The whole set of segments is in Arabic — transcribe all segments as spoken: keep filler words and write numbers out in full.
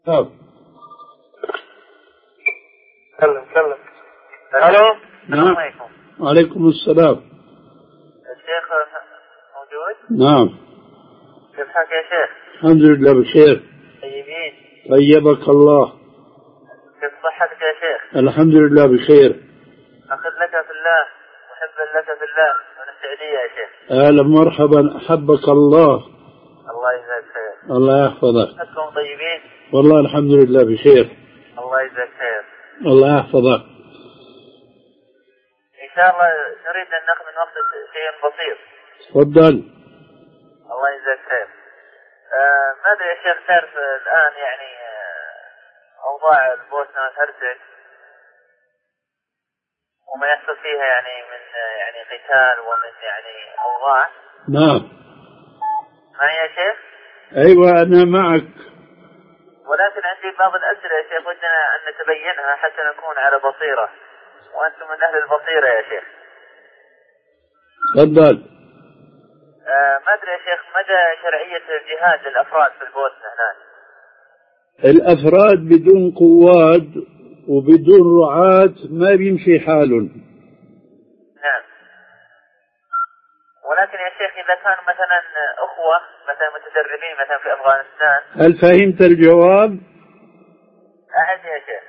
نعم. سلم سلم. الو. نعم. وعليكم السلام. الشيخ موجود؟ نعم. كيف حالك يا شيخ؟ الحمد لله بخير. طيبين. طيبك الله. كيف صحتك يا شيخ؟ الحمد لله بخير. أخذ لك في الله محبا لك في الله من السعودية يا شيخ. أهلا مرحبا، أحبك الله. الله يجزاك خير. الله يحفظك. أنتم طيبين؟ والله الحمد لله بخير. الله يجزاك خير. الله يحفظك. إن شاء الله نريد أن نأخذ من وقتك شيء بسيط. تفضل. الله يجزاك خير. آه ما أدري يا شيخ، تعرف الآن يعني آه أوضاع البوسنة والهرسك وما يحصل فيها يعني من آه يعني قتال ومن يعني أوضاع. نعم. معي يا شيخ؟ أيوة أنا معك. ولكن عندي بعض الأسئلة يا شيخ ودنا أن نتبينها حتى نكون على بصيرة، وأنتم من أهل البصيرة يا شيخ. تفضل. آه ما أدري يا شيخ مدى شرعية الجهاد للأفراد في البوسنة هناك؟ الأفراد بدون قواد وبدون رعاة ما بيمشي حالهم. نعم. ولكن يا شيخ إذا كانوا مثلا أخوة مثلا متدربين مثلا في أفغانستان. هل فهمت الجواب؟ أعد يا شيخ.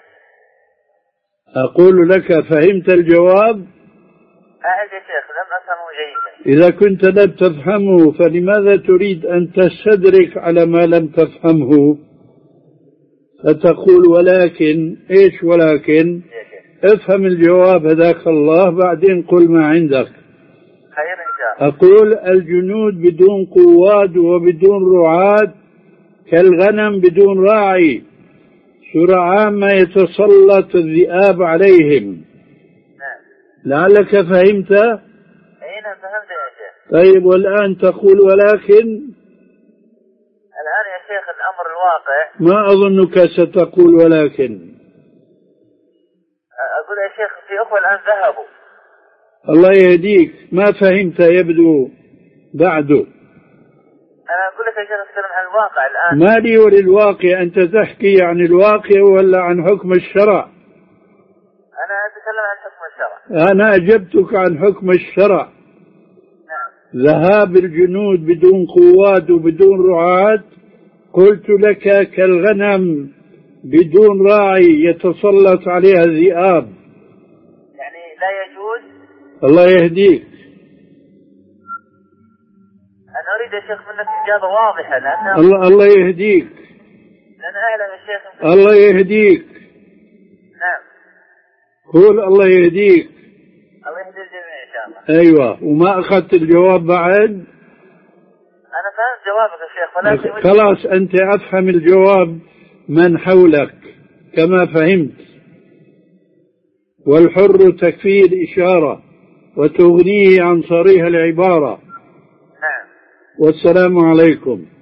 أقول لك فهمت الجواب؟ أعد يا شيخ، لم أفهمه جيدا. إذا كنت لم تفهمه فلماذا تريد أن تستدرك على ما لم تفهمه؟ فتقول ولكن إيش ولكن؟ افهم الجواب هداك الله، بعدين قل ما عندك. خير إن شاء الله. أقول الجنود بدون قواد وبدون رعاة كالغنم بدون راعي، سرعان ما يتسلط الذئاب عليهم. نعم. لعلك فهمت؟ أي نعم فهمت يا شيخ. طيب والآن تقول ولكن؟ الآن يا شيخ الأمر الواقع. ما أظنك ستقول ولكن. أقول يا شيخ في أخوة الآن ذهبوا. الله يهديك، ما فهمت يبدو بعده. أنا أقول لك يا شيخ أتكلم عن الواقع الآن. ما لي وللواقع، أنت تحكي عن الواقع ولا عن حكم الشرع؟ أنا أتكلم عن حكم الشرع. أنا أجبتك عن حكم الشرع. نعم. ذهاب الجنود بدون قوات وبدون رعاة قلت لك كالغنم بدون راعي يتسلط عليها الذئاب. يعني لا يجوز. الله يهديك. أنا أريد يا شيخ منك إجابة واضحة لأن الله الله يهديك. أنا أعلم يا شيخ. الله يهديك. نعم. قول الله يهديك. الله يهدي الجميع إن شاء الله. أيوة. وما أخذت الجواب بعد؟ أنا فهمت جوابك يا شيخ ولكن خلاص أنت أفهم الجواب من حولك كما فهمت، والحر تكفيه الإشارة وتغنيه عن صريح العبارة. نعم. والسلام عليكم.